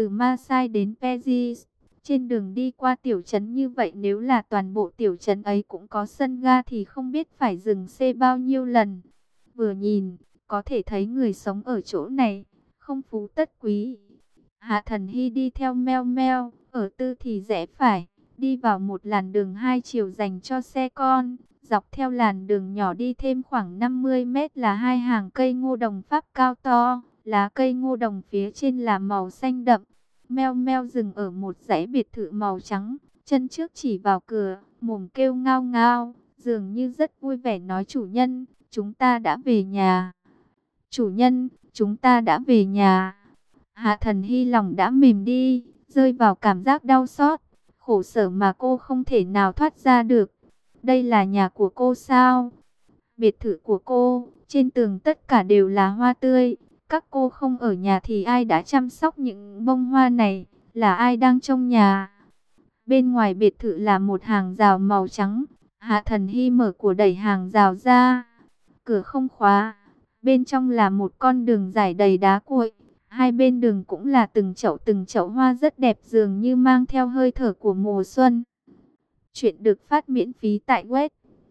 từ Marseille đến Paris. Trên đường đi qua tiểu trấn như vậy, nếu là toàn bộ tiểu trấn ấy cũng có sân ga thì không biết phải dừng xe bao nhiêu lần. Vừa nhìn, có thể thấy người sống ở chỗ này, không phú tất quý. Hạ Thần Hy đi theo meo meo, ở tư thì rẽ phải, đi vào một làn đường hai chiều dành cho xe con. Dọc theo làn đường nhỏ đi thêm khoảng 50 mét là hai hàng cây ngô đồng Pháp cao to, lá cây ngô đồng phía trên là màu xanh đậm. Meo meo dừng ở một dãy biệt thự màu trắng, chân trước chỉ vào cửa, mồm kêu ngao ngao, dường như rất vui vẻ nói: chủ nhân, chúng ta đã về nhà. Chủ nhân, chúng ta đã về nhà. Hạ Thần Hy lòng đã mềm đi, rơi vào cảm giác đau xót, khổ sở mà cô không thể nào thoát ra được. Đây là nhà của cô sao? Biệt thự của cô, trên tường tất cả đều là hoa tươi. Các cô không ở nhà thì ai đã chăm sóc những bông hoa này? Là ai đang trông nhà? Bên ngoài biệt thự là một hàng rào màu trắng. Hạ Thần Hy mở cửa đẩy hàng rào ra. Cửa không khóa. Bên trong là một con đường dài đầy đá cuội. Hai bên đường cũng là từng chậu hoa rất đẹp, dường như mang theo hơi thở của mùa xuân. Chuyện được phát miễn phí tại web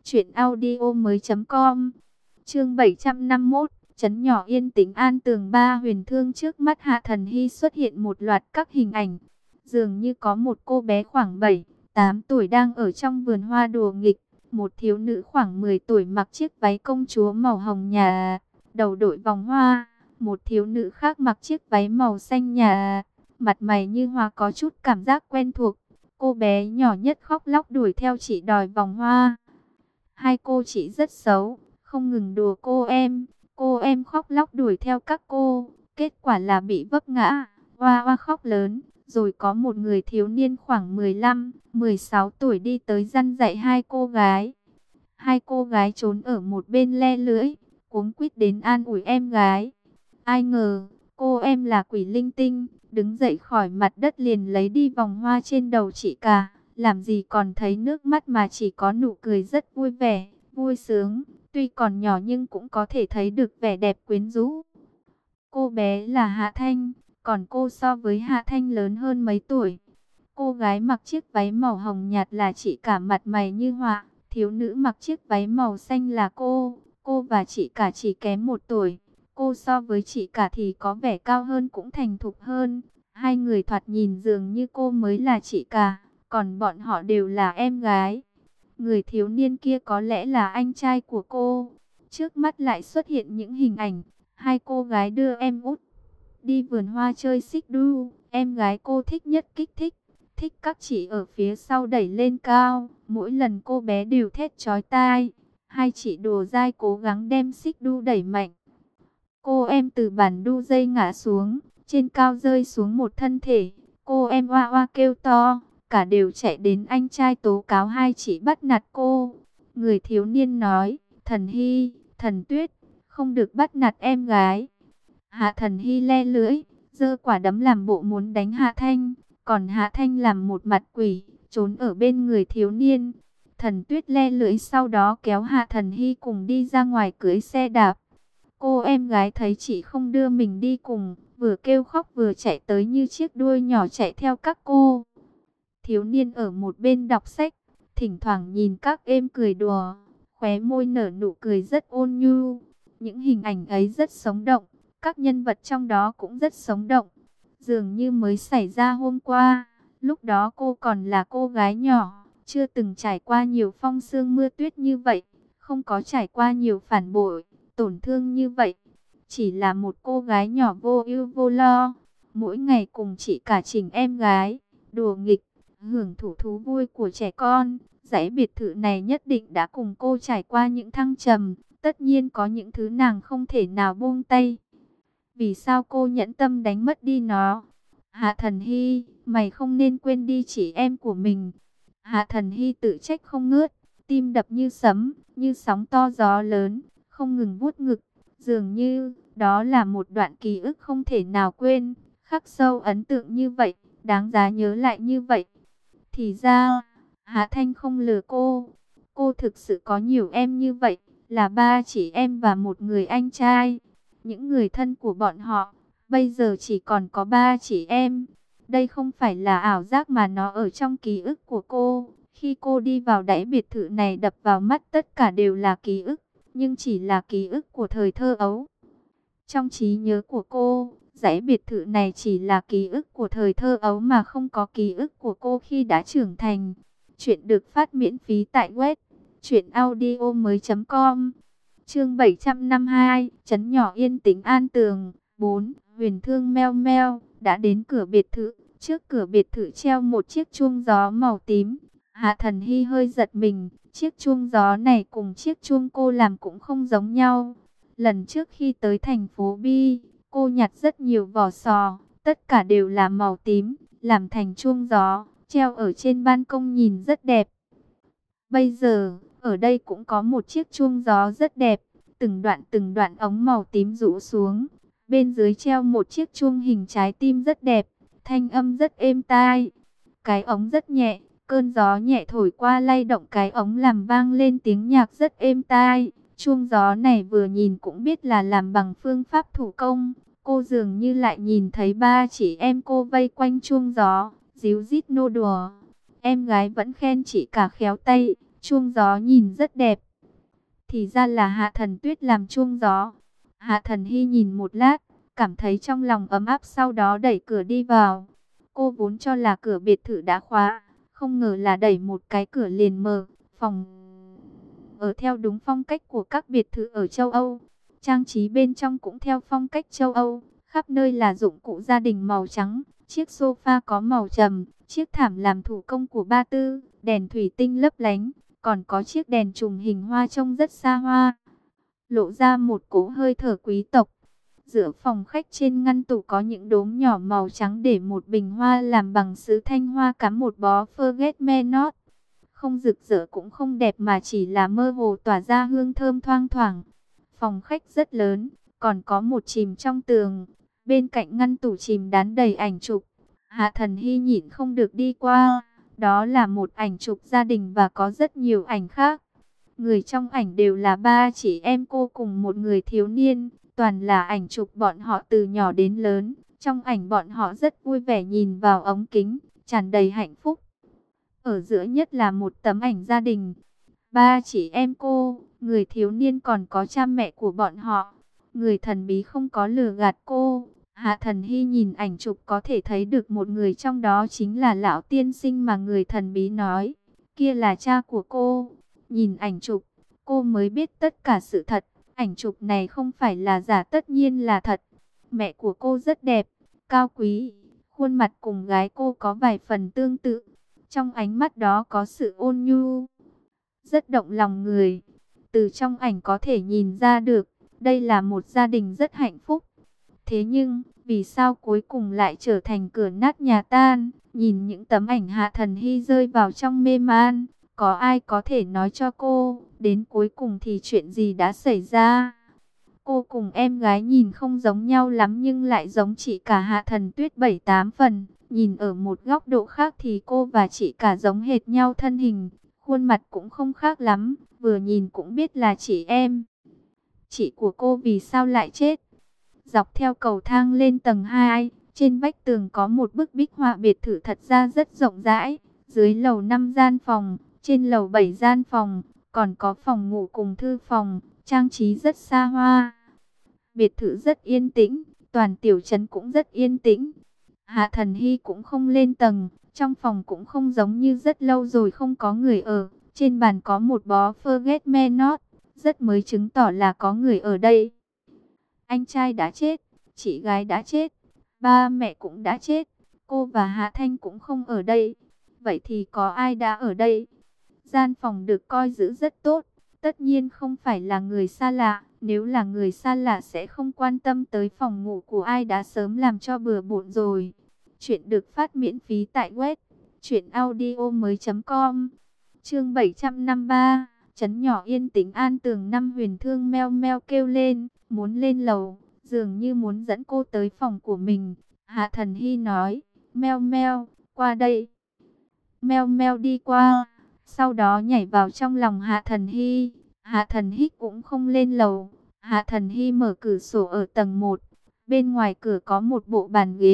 truyệnaudiomoi.com. Chương 751, trấn nhỏ yên tĩnh an tường. Ba huyền thương. Trước mắt Hạ Thần Hy xuất hiện một loạt các hình ảnh. Dường như có một cô bé khoảng 7-8 tuổi đang ở trong vườn hoa đùa nghịch. Một thiếu nữ khoảng 10 tuổi mặc chiếc váy công chúa màu hồng nhạt, đầu đội vòng hoa. Một thiếu nữ khác mặc chiếc váy màu xanh nhạt, mặt mày như hoa, có chút cảm giác quen thuộc. Cô bé nhỏ nhất khóc lóc đuổi theo chị đòi vòng hoa. Hai cô chị rất xấu, không ngừng đùa cô em. Cô em khóc lóc đuổi theo các cô, kết quả là bị vấp ngã, oa oa khóc lớn. Rồi có một người thiếu niên khoảng 15-16 tuổi đi tới dăn dạy hai cô gái. Hai cô gái trốn ở một bên le lưỡi, cuống quýt đến an ủi em gái. Ai ngờ, cô em là quỷ linh tinh, đứng dậy khỏi mặt đất liền lấy đi vòng hoa trên đầu chị cả. Làm gì còn thấy nước mắt mà chỉ có nụ cười rất vui vẻ, vui sướng. Tuy còn nhỏ nhưng cũng có thể thấy được vẻ đẹp quyến rũ. Cô bé là Hạ Thanh, còn cô so với Hạ Thanh lớn hơn mấy tuổi. Cô gái mặc chiếc váy màu hồng nhạt là chị cả, mặt mày như họa. Thiếu nữ mặc chiếc váy màu xanh là cô. Cô và chị cả chỉ kém 1 tuổi. Cô so với chị cả thì có vẻ cao hơn, cũng thành thục hơn. Hai người thoạt nhìn dường như cô mới là chị cả, còn bọn họ đều là em gái. Người thiếu niên kia có lẽ là anh trai của cô. Trước mắt lại xuất hiện những hình ảnh hai cô gái đưa em út đi vườn hoa chơi xích đu. Em gái cô thích nhất kích thích, thích các chị ở phía sau đẩy lên cao. Mỗi lần cô bé đều thét chói tai. Hai chị đùa dai cố gắng đem xích đu đẩy mạnh. Cô em từ bản đu dây ngã xuống, trên cao rơi xuống một thân thể. Cô em oa oa kêu to, cả đều chạy đến anh trai tố cáo hai chị bắt nạt cô. Người thiếu niên nói: Thần Hy, Thần Tuyết, không được bắt nạt em gái. Hạ Thần Hy le lưỡi, giơ quả đấm làm bộ muốn đánh Hạ Thanh, còn Hạ Thanh làm một mặt quỷ, trốn ở bên người thiếu niên. Thần Tuyết le lưỡi, sau đó kéo Hạ Thần Hy cùng đi ra ngoài cưỡi xe đạp. Cô em gái thấy chị không đưa mình đi cùng, vừa kêu khóc vừa chạy tới như chiếc đuôi nhỏ chạy theo các cô. Thiếu niên ở một bên đọc sách, thỉnh thoảng nhìn các em cười đùa, khóe môi nở nụ cười rất ôn nhu. Những hình ảnh ấy rất sống động, các nhân vật trong đó cũng rất sống động, dường như mới xảy ra hôm qua. Lúc đó cô còn là cô gái nhỏ, chưa từng trải qua nhiều phong sương mưa tuyết như vậy, không có trải qua nhiều phản bội, tổn thương như vậy. Chỉ là một cô gái nhỏ vô ưu vô lo, mỗi ngày cùng chị cả Trình em gái đùa nghịch, hưởng thụ thú vui của trẻ con. Dãy biệt thự này nhất định đã cùng cô trải qua những thăng trầm, tất nhiên có những thứ nàng không thể nào buông tay. Vì sao cô nhẫn tâm đánh mất đi nó? Hạ Thần Hy, mày không nên quên đi chị em của mình. Hạ Thần Hy tự trách không ngớt, tim đập như sấm, như sóng to gió lớn, không ngừng vuốt ngực. Dường như đó là một đoạn ký ức không thể nào quên, khắc sâu ấn tượng như vậy, đáng giá nhớ lại như vậy. Thì ra, Hạ Thanh không lừa cô. Cô thực sự có nhiều em như vậy, là 3 chị em và một người anh trai. Những người thân của bọn họ bây giờ chỉ còn có 3 chị em. Đây không phải là ảo giác mà nó ở trong ký ức của cô. Khi cô đi vào dãy biệt thự này, đập vào mắt tất cả đều là ký ức, nhưng chỉ là ký ức của thời thơ ấu. Trong trí nhớ của cô, dãy biệt thự này chỉ là ký ức của thời thơ ấu mà không có ký ức của cô khi đã trưởng thành. Chuyện được phát miễn phí tại web truyệnaudiomoi.com. Chương 752, trấn nhỏ yên tĩnh an tường. 4. Huyền Thương meo meo đã đến cửa biệt thự. Trước cửa biệt thự treo một chiếc chuông gió màu tím. Hạ Thần Hy hơi giật mình, chiếc chuông gió này cùng chiếc chuông cô làm cũng không giống nhau. Lần trước khi tới thành phố Bi, cô nhặt rất nhiều vỏ sò, tất cả đều là màu tím, làm thành chuông gió, treo ở trên ban công nhìn rất đẹp. Bây giờ, ở đây cũng có một chiếc chuông gió rất đẹp, từng đoạn ống màu tím rũ xuống. Bên dưới treo một chiếc chuông hình trái tim rất đẹp, thanh âm rất êm tai. Cái ống rất nhẹ, cơn gió nhẹ thổi qua lay động cái ống làm vang lên tiếng nhạc rất êm tai. Chuông gió này vừa nhìn cũng biết là làm bằng phương pháp thủ công. Cô dường như lại nhìn thấy ba chị em cô vây quanh chuông gió, díu dít nô đùa. Em gái vẫn khen chị cả khéo tay, chuông gió nhìn rất đẹp. Thì ra là Hạ Thần Tuyết làm chuông gió. Hạ Thần Hy nhìn một lát, cảm thấy trong lòng ấm áp, sau đó đẩy cửa đi vào. Cô vốn cho là cửa biệt thự đã khóa, không ngờ là đẩy một cái cửa liền mở. Phòng ở theo đúng phong cách của các biệt thự ở châu Âu. Trang trí bên trong cũng theo phong cách châu Âu. Khắp nơi là dụng cụ gia đình màu trắng. Chiếc sofa có màu trầm. Chiếc thảm làm thủ công của Ba Tư. Đèn thủy tinh lấp lánh. Còn có chiếc đèn trùm hình hoa trông rất xa hoa, lộ ra một cỗ hơi thở quý tộc. Giữa phòng khách trên ngăn tủ có những đốm nhỏ màu trắng để một bình hoa làm bằng sứ thanh hoa cắm một bó forget-me-not. Không rực rỡ cũng không đẹp mà chỉ là mơ hồ tỏa ra hương thơm thoang thoảng. Phòng khách rất lớn, còn có một chìm trong tường. Bên cạnh ngăn tủ chìm đán đầy ảnh chụp. Hạ Thần Hy nhịn không được đi qua. Đó là một ảnh chụp gia đình và có rất nhiều ảnh khác. Người trong ảnh đều là ba chị em cô cùng một người thiếu niên. Toàn là ảnh chụp bọn họ từ nhỏ đến lớn. Trong ảnh bọn họ rất vui vẻ nhìn vào ống kính, tràn đầy hạnh phúc. Ở giữa nhất là một tấm ảnh gia đình. Ba chị em cô, người thiếu niên còn có cha mẹ của bọn họ. Người thần bí không có lừa gạt cô. Hạ Thần Hy nhìn ảnh chụp có thể thấy được một người trong đó chính là lão tiên sinh mà người thần bí nói. Kia là cha của cô. Nhìn ảnh chụp, cô mới biết tất cả sự thật. Ảnh chụp này không phải là giả, tất nhiên là thật. Mẹ của cô rất đẹp, cao quý. Khuôn mặt cùng gái cô có vài phần tương tự. Trong ánh mắt đó có sự ôn nhu, rất động lòng người. Từ trong ảnh có thể nhìn ra được, đây là một gia đình rất hạnh phúc. Thế nhưng, vì sao cuối cùng lại trở thành cửa nát nhà tan? Nhìn những tấm ảnh, Hạ Thần Hy rơi vào trong mê man. Có ai có thể nói cho cô, đến cuối cùng thì chuyện gì đã xảy ra? Cô cùng em gái nhìn không giống nhau lắm nhưng lại giống chị cả Hạ Thần Tuyết 7-8 phần. Nhìn ở một góc độ khác thì cô và chị cả giống hệt nhau thân hình. Khuôn mặt cũng không khác lắm, vừa nhìn cũng biết là chị em. Chị của cô vì sao lại chết? Dọc theo cầu thang lên tầng 2, trên vách tường có một bức bích họa biệt thự thật ra rất rộng rãi. Dưới lầu 5 gian phòng, trên lầu 7 gian phòng, còn có phòng ngủ cùng thư phòng, trang trí rất xa hoa. Biệt thự rất yên tĩnh, toàn tiểu trấn cũng rất yên tĩnh. Hạ Thần Hy cũng không lên tầng, trong phòng cũng không giống như rất lâu rồi không có người ở. Trên bàn có một bó forget-me-not, rất mới chứng tỏ là có người ở đây. Anh trai đã chết, chị gái đã chết, ba mẹ cũng đã chết, cô và Hạ Thanh cũng không ở đây. Vậy thì có ai đã ở đây? Gian phòng được coi giữ rất tốt, tất nhiên không phải là người xa lạ. Nếu là người xa lạ sẽ không quan tâm tới phòng ngủ của ai đã sớm làm cho bừa bộn rồi. Chuyện được phát miễn phí tại web truyệnaudiomoi.com. Chương 753, trấn nhỏ yên tĩnh an tường. Năm Huyền Thương meo meo kêu lên, muốn lên lầu, dường như muốn dẫn cô tới phòng của mình. Hạ Thần Hy nói, meo meo, qua đây. Meo meo đi qua, sau đó nhảy vào trong lòng Hạ Thần Hy. Hạ Thần Hy cũng không lên lầu. Hạ Thần Hy mở cửa sổ ở tầng 1. Bên ngoài cửa có một bộ bàn ghế,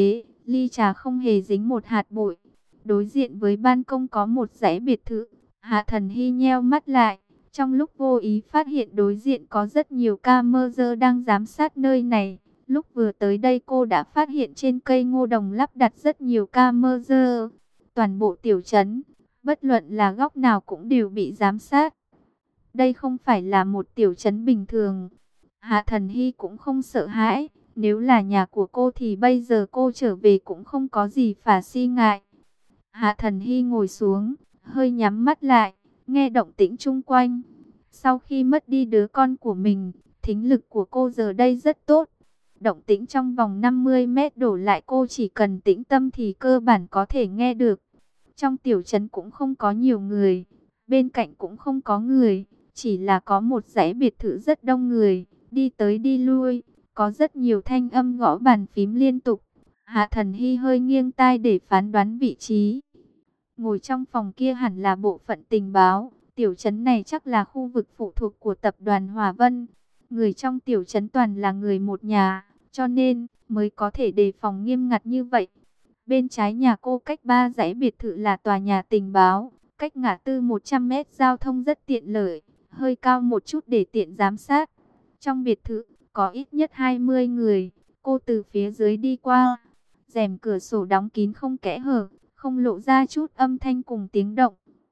ly trà không hề dính một hạt bụi. Đối diện với ban công có một dãy biệt thự. Hạ Thần Hy nheo mắt lại, trong lúc vô ý phát hiện đối diện có rất nhiều camera đang giám sát nơi này. Lúc vừa tới đây cô đã phát hiện trên cây ngô đồng lắp đặt rất nhiều camera. Toàn bộ tiểu trấn, bất luận là góc nào cũng đều bị giám sát. Đây không phải là một tiểu trấn bình thường. Hạ Thần Hy cũng không sợ hãi. Nếu là nhà của cô thì bây giờ cô trở về cũng không có gì phải si ngại. Hạ Thần Hy ngồi xuống, hơi nhắm mắt lại, nghe động tĩnh chung quanh. Sau khi mất đi đứa con của mình, thính lực của cô giờ đây rất tốt. Động tĩnh trong vòng 50 mét đổ lại cô chỉ cần tĩnh tâm thì cơ bản có thể nghe được. Trong tiểu trấn cũng không có nhiều người, bên cạnh cũng không có người, chỉ là có một dãy biệt thự rất đông người, đi tới đi lui, có rất nhiều thanh âm gõ bàn phím liên tục. Hạ Thần Hy hơi nghiêng tai để phán đoán vị trí. Ngồi trong phòng kia hẳn là bộ phận tình báo, tiểu trấn này chắc là khu vực phụ thuộc của tập đoàn Hòa Vân. Người trong tiểu trấn toàn là người một nhà, cho nên mới có thể đề phòng nghiêm ngặt như vậy. Bên trái nhà cô cách 3 dãy biệt thự là tòa nhà tình báo, cách ngã tư 100 mét giao thông rất tiện lợi, hơi cao một chút để tiện giám sát. Trong biệt thự có ít nhất 20 người, cô từ phía dưới đi qua. Rèm cửa sổ đóng kín không kẽ hở, không lộ ra chút âm thanh cùng tiếng động.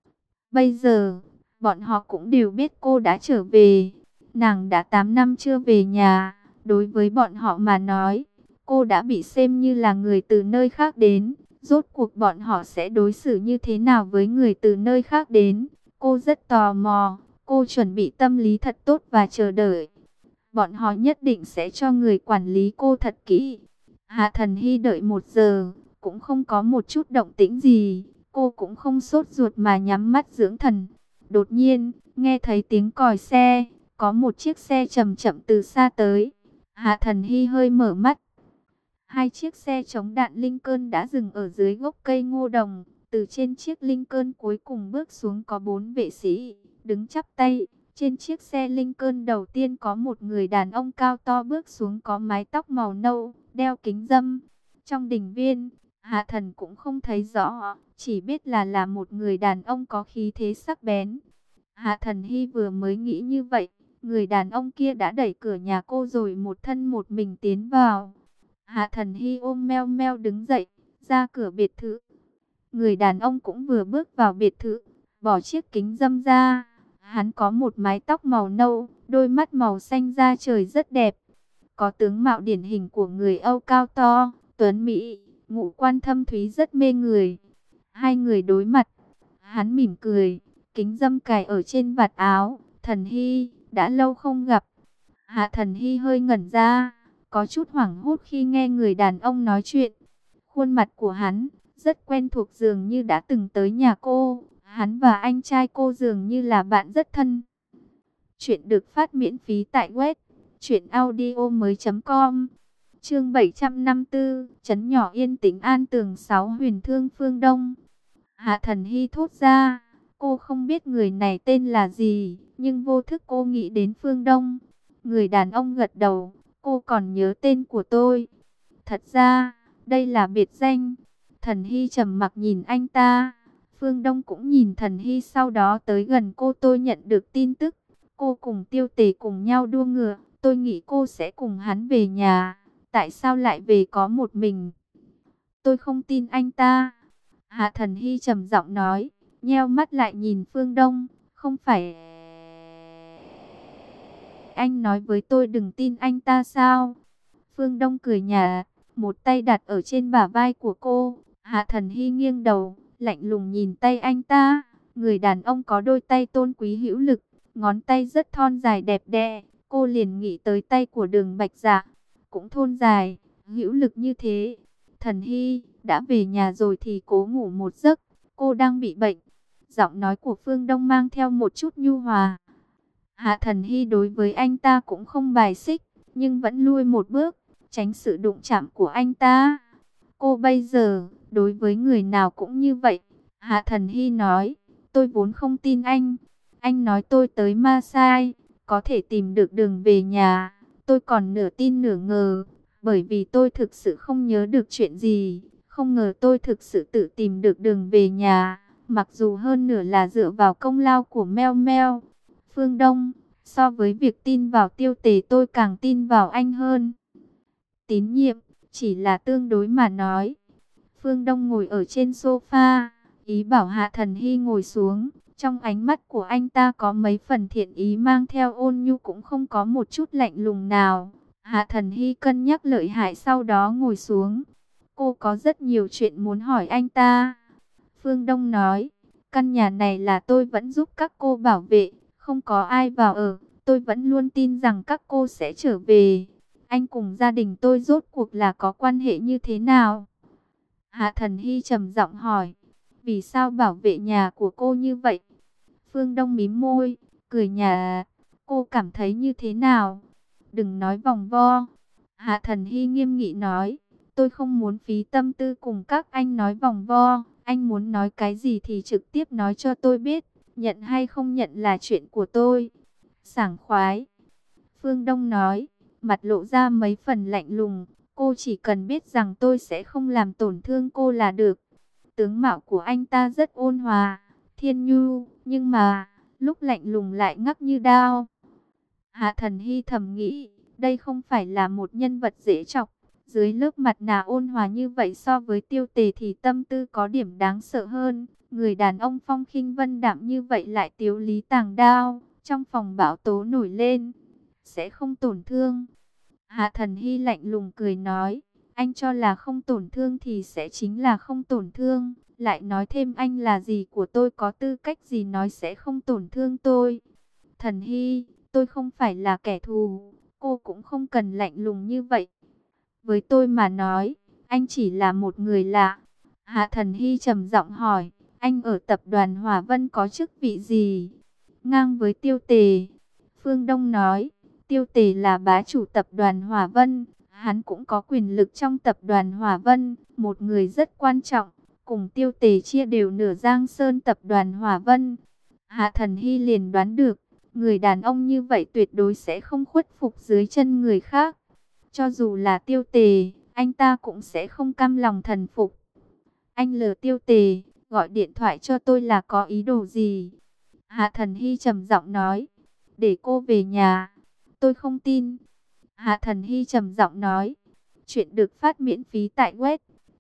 Bây giờ, bọn họ cũng đều biết cô đã trở về. Nàng đã 8 năm chưa về nhà, đối với bọn họ mà nói, cô đã bị xem như là người từ nơi khác đến. Rốt cuộc bọn họ sẽ đối xử như thế nào với người từ nơi khác đến? Cô rất tò mò, cô chuẩn bị tâm lý thật tốt và chờ đợi. Bọn họ nhất định sẽ cho người quản lý cô thật kỹ. Hạ Thần Hy đợi 1 giờ, cũng không có một chút động tĩnh gì. Cô cũng không sốt ruột mà nhắm mắt dưỡng thần. Đột nhiên, nghe thấy tiếng còi xe, có một chiếc xe chậm chậm từ xa tới. Hạ Thần Hy hơi mở mắt. 2 chiếc xe chống đạn Lincoln đã dừng ở dưới gốc cây ngô đồng. Từ trên chiếc Lincoln cuối cùng bước xuống có 4 vệ sĩ, đứng chắp tay. Trên chiếc xe Lincoln đầu tiên có một người đàn ông cao to bước xuống, có mái tóc màu nâu, đeo kính râm. Trong đình viên, Hạ Thần cũng không thấy rõ, chỉ biết là một người đàn ông có khí thế sắc bén. Hạ Thần Hy vừa mới nghĩ như vậy, người đàn ông kia đã đẩy cửa nhà cô rồi một thân một mình tiến vào. Hạ Thần Hy ôm meo meo đứng dậy, ra cửa biệt thự. Người đàn ông cũng vừa bước vào biệt thự, bỏ chiếc kính râm ra. Hắn có một mái tóc màu nâu, đôi mắt màu xanh da trời rất đẹp. Có tướng mạo điển hình của người Âu, cao to, tuấn mỹ, ngũ quan thâm thúy rất mê người. Hai người đối mặt, hắn mỉm cười, kính râm cài ở trên vạt áo. Thần Hy, đã lâu không gặp. Hạ Thần Hy hơi ngẩn ra, có chút hoảng hốt khi nghe người đàn ông nói chuyện. Khuôn mặt của hắn rất quen thuộc, dường như đã từng tới nhà cô. Hắn và anh trai cô dường như là bạn rất thân. Chuyện được phát miễn phí tại web truyệnaudiomoi.com. Chương 754, trấn nhỏ yên tĩnh An Tường 6, Huyền Thương Phương Đông. Hạ Thần Hy thốt ra, cô không biết người này tên là gì, nhưng vô thức cô nghĩ đến Phương Đông. Người đàn ông gật đầu, cô còn nhớ tên của tôi. Thật ra, đây là biệt danh. Thần Hy trầm mặc nhìn anh ta. Phương Đông cũng nhìn Thần Hy, sau đó tới gần cô. Tôi nhận được tin tức, cô cùng Tiêu Tề cùng nhau đua ngựa. Tôi nghĩ cô sẽ cùng hắn về nhà. Tại sao lại về có một mình? Tôi không tin anh ta. Hạ Thần Hy trầm giọng nói, nheo mắt lại nhìn Phương Đông. Không phải anh nói với tôi đừng tin anh ta sao? Phương Đông cười nhạt, một tay đặt ở trên bả vai của cô. Hạ Thần Hy nghiêng đầu, lạnh lùng nhìn tay anh ta. Người đàn ông có đôi tay tôn quý hữu lực, ngón tay rất thon dài đẹp đẽ. Cô liền nghĩ tới tay của Đường Bạch Dạ, cũng thon dài, hữu lực như thế. Thần Hy, đã về nhà rồi thì cố ngủ một giấc, cô đang bị bệnh. Giọng nói của Phương Đông mang theo một chút nhu hòa. Hạ Thần Hy đối với anh ta cũng không bài xích, nhưng vẫn lui một bước, tránh sự đụng chạm của anh ta. Cô bây giờ, đối với người nào cũng như vậy. Hạ Thần Hy nói, tôi vốn không tin anh. Anh nói tôi tới Ma Sai, có thể tìm được đường về nhà. Tôi còn nửa tin nửa ngờ. Bởi vì tôi thực sự không nhớ được chuyện gì, không ngờ tôi thực sự tự tìm được đường về nhà, mặc dù hơn nửa là dựa vào công lao của Meo Meo. Phương Đông, so với việc tin vào Tiêu Tề tôi càng tin vào anh hơn. Tín nhiệm, chỉ là tương đối mà nói. Phương Đông ngồi ở trên sofa, ý bảo Hạ Thần Hy ngồi xuống. Trong ánh mắt của anh ta có mấy phần thiện ý mang theo ôn nhu, cũng không có một chút lạnh lùng nào. Hạ Thần Hy cân nhắc lợi hại sau đó ngồi xuống. Cô có rất nhiều chuyện muốn hỏi anh ta. Phương Đông nói, căn nhà này là tôi vẫn giúp các cô bảo vệ, không có ai vào ở. Tôi vẫn luôn tin rằng các cô sẽ trở về. Anh cùng gia đình tôi rốt cuộc là có quan hệ như thế nào? Hạ Thần Hy trầm giọng hỏi, vì sao bảo vệ nhà của cô như vậy? Phương Đông mím môi, cười nhạt, cô cảm thấy như thế nào? Đừng nói vòng vo. Hạ Thần Hy nghiêm nghị nói, tôi không muốn phí tâm tư cùng các anh nói vòng vo. Anh muốn nói cái gì thì trực tiếp nói cho tôi biết, nhận hay không nhận là chuyện của tôi. Sảng khoái. Phương Đông nói, mặt lộ ra mấy phần lạnh lùng, cô chỉ cần biết rằng tôi sẽ không làm tổn thương cô là được. Tướng mạo của anh ta rất ôn hòa, thiên nhu, nhưng mà lúc lạnh lùng lại ngắc như đao. Hạ Thần Hy thầm nghĩ, đây không phải là một nhân vật dễ chọc. Dưới lớp mặt nạ ôn hòa như vậy so với Tiêu Tề thì tâm tư có điểm đáng sợ hơn. Người đàn ông phong khinh vân đạm như vậy lại tiếu lý tàng đao. Trong phòng bão tố nổi lên, sẽ không tổn thương. Hạ Thần Hy lạnh lùng cười nói, anh cho là không tổn thương thì sẽ chính là không tổn thương. Lại nói thêm anh là gì của tôi, có tư cách gì nói sẽ không tổn thương tôi. Thần Hy, tôi không phải là kẻ thù, cô cũng không cần lạnh lùng như vậy. Với tôi mà nói, anh chỉ là một người lạ. Hạ Thần Hy trầm giọng hỏi, anh ở tập đoàn Hòa Vân có chức vị gì? Ngang với Tiêu Tề. Phương Đông nói, Tiêu Tề là bá chủ tập đoàn Hòa Vân, hắn cũng có quyền lực trong tập đoàn Hòa Vân, một người rất quan trọng, cùng Tiêu Tề chia đều nửa Giang Sơn tập đoàn Hòa Vân. Hạ Thần Hy liền đoán được, người đàn ông như vậy tuyệt đối sẽ không khuất phục dưới chân người khác. Cho dù là Tiêu Tề, anh ta cũng sẽ không cam lòng thần phục. Anh lừa Tiêu Tề, gọi điện thoại cho tôi là có ý đồ gì? Hạ Thần Hy trầm giọng nói, để cô về nhà. Tôi không tin. Hạ Thần Hy trầm giọng nói, chuyện được phát miễn phí tại web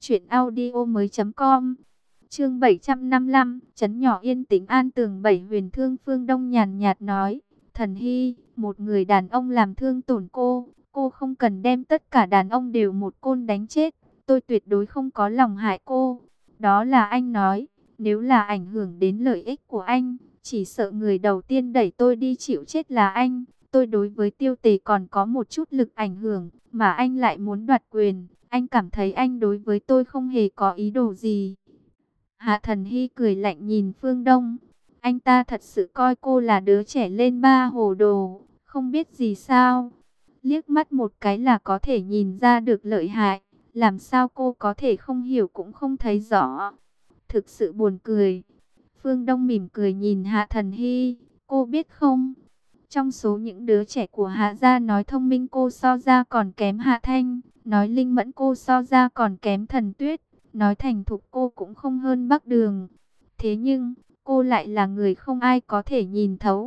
truyệnaudiomoi.com. Chương 755, trấn nhỏ yên tĩnh an tường 7 huyền thương. Phương Đông nhàn nhạt nói, Thần Hy, một người đàn ông làm thương tổn cô không cần đem tất cả đàn ông đều một côn đánh chết. Tôi tuyệt đối không có lòng hại cô. Đó là anh nói, nếu là ảnh hưởng đến lợi ích của anh, chỉ sợ người đầu tiên đẩy tôi đi chịu chết là anh. Tôi đối với Tiêu Tề còn có một chút lực ảnh hưởng, mà anh lại muốn đoạt quyền. Anh cảm thấy anh đối với tôi không hề có ý đồ gì. Hạ Thần Hy cười lạnh nhìn Phương Đông. Anh ta thật sự coi cô là đứa trẻ lên ba hồ đồ, không biết gì sao. Liếc mắt một cái là có thể nhìn ra được lợi hại. Làm sao cô có thể không hiểu cũng không thấy rõ. Thực sự buồn cười. Phương Đông mỉm cười nhìn Hạ Thần Hy. Cô biết không? Trong số những đứa trẻ của Hạ gia, nói thông minh cô so ra còn kém Hạ Thanh. Nói linh mẫn cô so ra còn kém Thần Tuyết. Nói thành thục cô cũng không hơn Bắc Đường. Thế nhưng, cô lại là người không ai có thể nhìn thấu.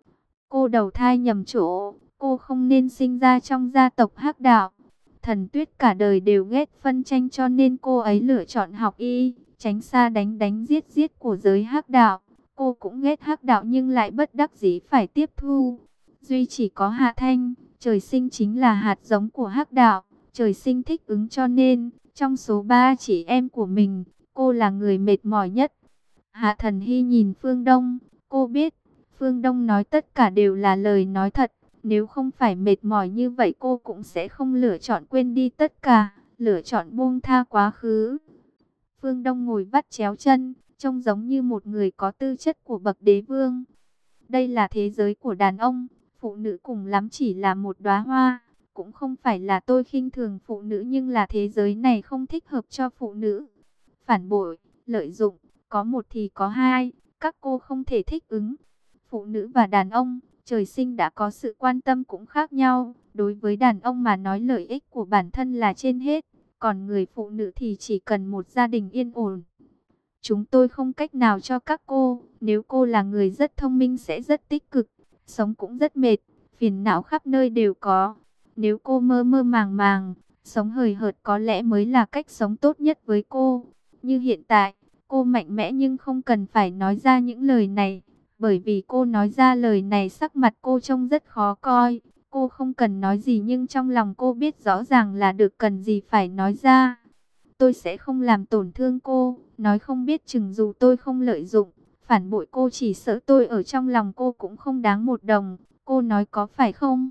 Cô đầu thai nhầm chỗ. Cô không nên sinh ra trong gia tộc Hắc Đạo. Thần Tuyết cả đời đều ghét phân tranh, cho nên cô ấy lựa chọn học y, tránh xa đánh đánh giết giết của giới Hắc Đạo. Cô cũng ghét Hắc Đạo nhưng lại bất đắc dĩ phải tiếp thu. Duy chỉ có Hạ Thanh, trời sinh chính là hạt giống của Hắc Đạo, trời sinh thích ứng, cho nên trong số 3 chị em của mình, cô là người mệt mỏi nhất. Hạ Thần Hy nhìn Phương Đông, cô biết Phương Đông nói tất cả đều là lời nói thật. Nếu không phải mệt mỏi như vậy cô cũng sẽ không lựa chọn quên đi tất cả, lựa chọn buông tha quá khứ. Phương Đông ngồi vắt chéo chân, trông giống như một người có tư chất của bậc đế vương. Đây là thế giới của đàn ông, phụ nữ cùng lắm chỉ là một đóa hoa. Cũng không phải là tôi khinh thường phụ nữ, nhưng là thế giới này không thích hợp cho phụ nữ. Phản bội, lợi dụng, có một thì có hai, các cô không thể thích ứng. Phụ nữ và đàn ông trời sinh đã có sự quan tâm cũng khác nhau, Đối với đàn ông mà nói lợi ích của bản thân là trên hết, còn người phụ nữ thì chỉ cần một gia đình yên ổn. Chúng tôi không cách nào cho các cô, nếu cô là người rất thông minh sẽ rất tích cực, sống cũng rất mệt, phiền não khắp nơi đều có. Nếu cô mơ mơ màng màng, sống hời hợt có lẽ mới là cách sống tốt nhất với cô. Như hiện tại, cô mạnh mẽ nhưng không cần phải nói ra những lời này, bởi vì cô nói ra lời này sắc mặt cô trông rất khó coi. Cô không cần nói gì nhưng trong lòng cô biết rõ ràng là được cần gì phải nói ra. Tôi sẽ không làm tổn thương cô, nói không biết chừng dù tôi không lợi dụng, phản bội cô chỉ sợ tôi ở trong lòng cô cũng không đáng một đồng. Cô nói có phải không?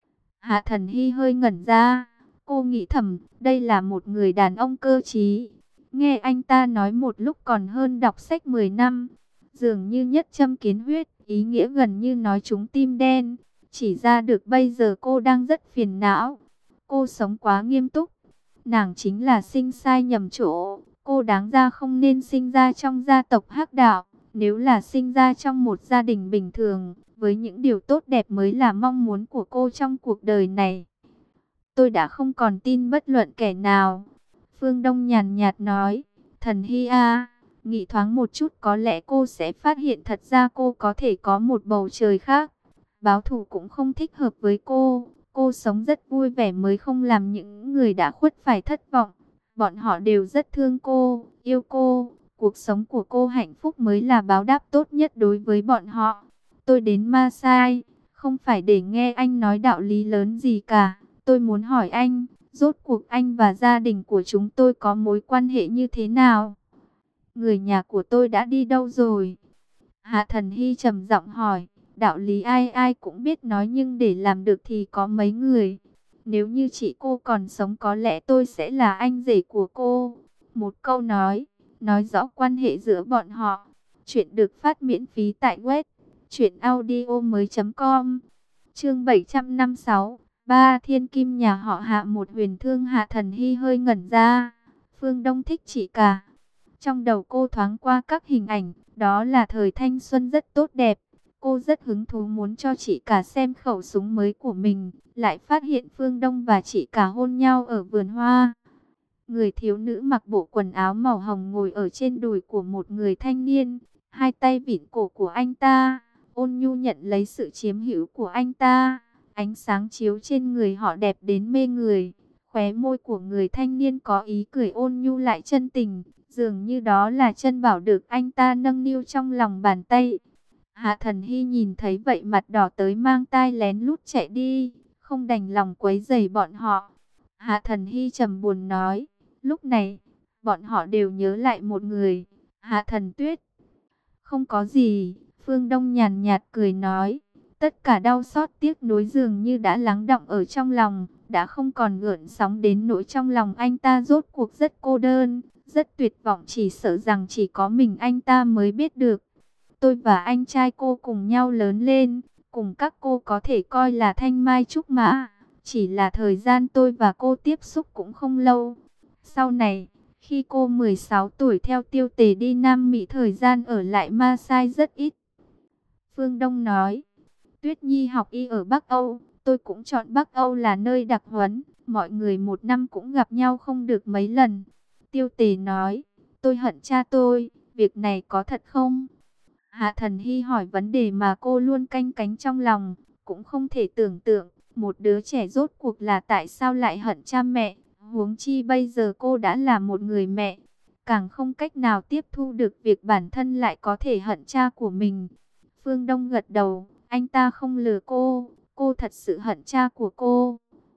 Hạ Thần Hy hơi ngẩn ra, cô nghĩ thầm, đây là một người đàn ông cơ trí. Nghe anh ta nói một lúc còn hơn đọc sách 10 năm, dường như nhất châm kiến huyết, ý nghĩa gần như nói trúng tim đen. Chỉ ra được bây giờ cô đang rất phiền não, cô sống quá nghiêm túc. Nàng chính là sinh sai nhầm chỗ, cô đáng ra không nên sinh ra trong gia tộc hắc đạo. Nếu là sinh ra trong một gia đình bình thường, với những điều tốt đẹp mới là mong muốn của cô trong cuộc đời này. Tôi đã không còn tin bất luận kẻ nào. Phương Đông nhàn nhạt nói, Thần Hy à, nghĩ thoáng một chút có lẽ cô sẽ phát hiện thật ra cô có thể có một bầu trời khác. Báo thù cũng không thích hợp với cô sống rất vui vẻ mới không làm những người đã khuất phải thất vọng. Bọn họ đều rất thương cô, yêu cô. Cuộc sống của cô hạnh phúc mới là báo đáp tốt nhất đối với bọn họ. Tôi đến Masai, không phải để nghe anh nói đạo lý lớn gì cả. Tôi muốn hỏi anh, rốt cuộc anh và gia đình của chúng tôi có mối quan hệ như thế nào? Người nhà của tôi đã đi đâu rồi? Hạ Thần Hy trầm giọng hỏi. Đạo lý ai ai cũng biết nói nhưng để làm được thì có mấy người. Nếu như chị cô còn sống có lẽ tôi sẽ là anh rể của cô. Một câu nói rõ quan hệ giữa bọn họ. Chuyện được phát miễn phí tại web truyệnaudiomoi.com. Chương 756, Ba Thiên Kim nhà họ Hạ một huyền thương. Hạ Thần Hy hơi ngẩn ra. Phương Đông thích chị cả. Trong đầu cô thoáng qua các hình ảnh, đó là thời thanh xuân rất tốt đẹp. Cô rất hứng thú muốn cho chị cả xem khẩu súng mới của mình, lại phát hiện Phương Đông và chị cả hôn nhau ở vườn hoa. Người thiếu nữ mặc bộ quần áo màu hồng ngồi ở trên đùi của một người thanh niên, hai tay vịn cổ của anh ta, ôn nhu nhận lấy sự chiếm hữu của anh ta. Ánh sáng chiếu trên người họ đẹp đến mê người, khóe môi của người thanh niên có ý cười ôn nhu lại chân tình, dường như đó là chân bảo được anh ta nâng niu trong lòng bàn tay. Hạ Thần Hy nhìn thấy vậy mặt đỏ tới mang tai lén lút chạy đi, không đành lòng quấy rầy bọn họ. Hạ Thần Hy trầm buồn nói, lúc này, bọn họ đều nhớ lại một người, Hạ Thần Tuyết. Không có gì, Phương Đông nhàn nhạt cười nói, tất cả đau xót tiếc nuối dường như đã lắng đọng ở trong lòng, đã không còn gợn sóng đến nỗi trong lòng anh ta rốt cuộc rất cô đơn, rất tuyệt vọng, chỉ sợ rằng chỉ có mình anh ta mới biết được. Tôi và anh trai cô cùng nhau lớn lên, cùng các cô có thể coi là thanh mai trúc mã. Chỉ là thời gian tôi và cô tiếp xúc cũng không lâu. Sau này, khi cô 16 tuổi theo Tiêu Tề đi Nam Mỹ, thời gian ở lại Masai rất ít. Phương Đông nói, Tuyết Nhi học y ở Bắc Âu, tôi cũng chọn Bắc Âu là nơi đặc huấn. Mọi người một năm cũng gặp nhau không được mấy lần. Tiêu Tề nói, tôi hận cha tôi, việc này có thật không? Hạ Thần Hy hỏi vấn đề mà cô luôn canh cánh trong lòng, cũng không thể tưởng tượng, một đứa trẻ rốt cuộc là tại sao lại hận cha mẹ, huống chi bây giờ cô đã là một người mẹ, càng không cách nào tiếp thu được việc bản thân lại có thể hận cha của mình. Phương Đông gật đầu, anh ta không lừa cô thật sự hận cha của cô.